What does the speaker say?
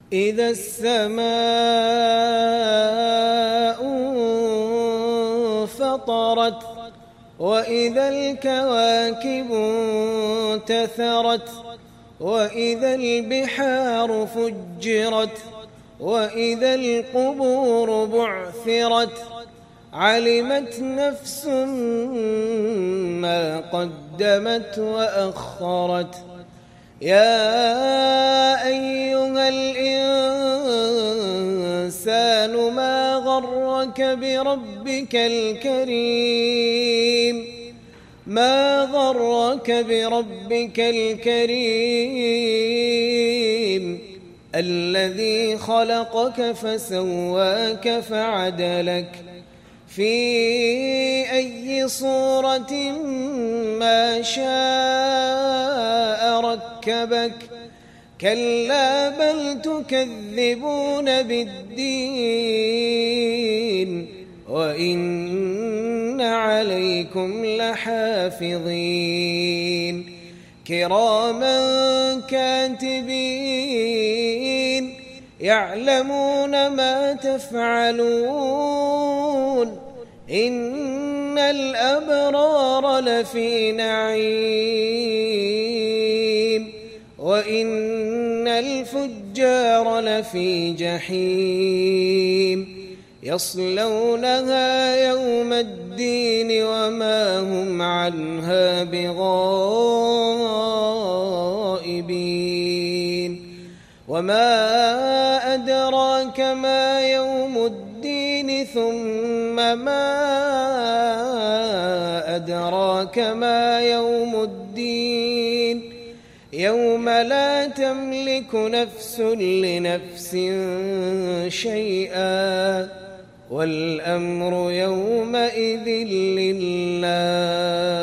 إذا السماء انفطرت وإذا الكواكب انتثرت وإذا البحار فجرت وإذا القبور بعثرت علمت نفس ما قدمت وأخرت يا أيها الإنسان ما غرك بربك الكريم الذي خلقك فسواك فعدلك في أي صورة ما شاء ركبك كلا بل تكذبون بالدين وإن عليكم لحافظين كراما كاتبين يعلمون ما تفعلون إن الأبرار لفي نعيم وإن الفجار لفي جحيم يصلونها يوم الدين وما هم عنها بغائبين وما أدراك ما يوم الدين ثم ما أدراك ما يوم الدين يوم لا تملك نفس لنفس شيئا والأمر يومئذ لله.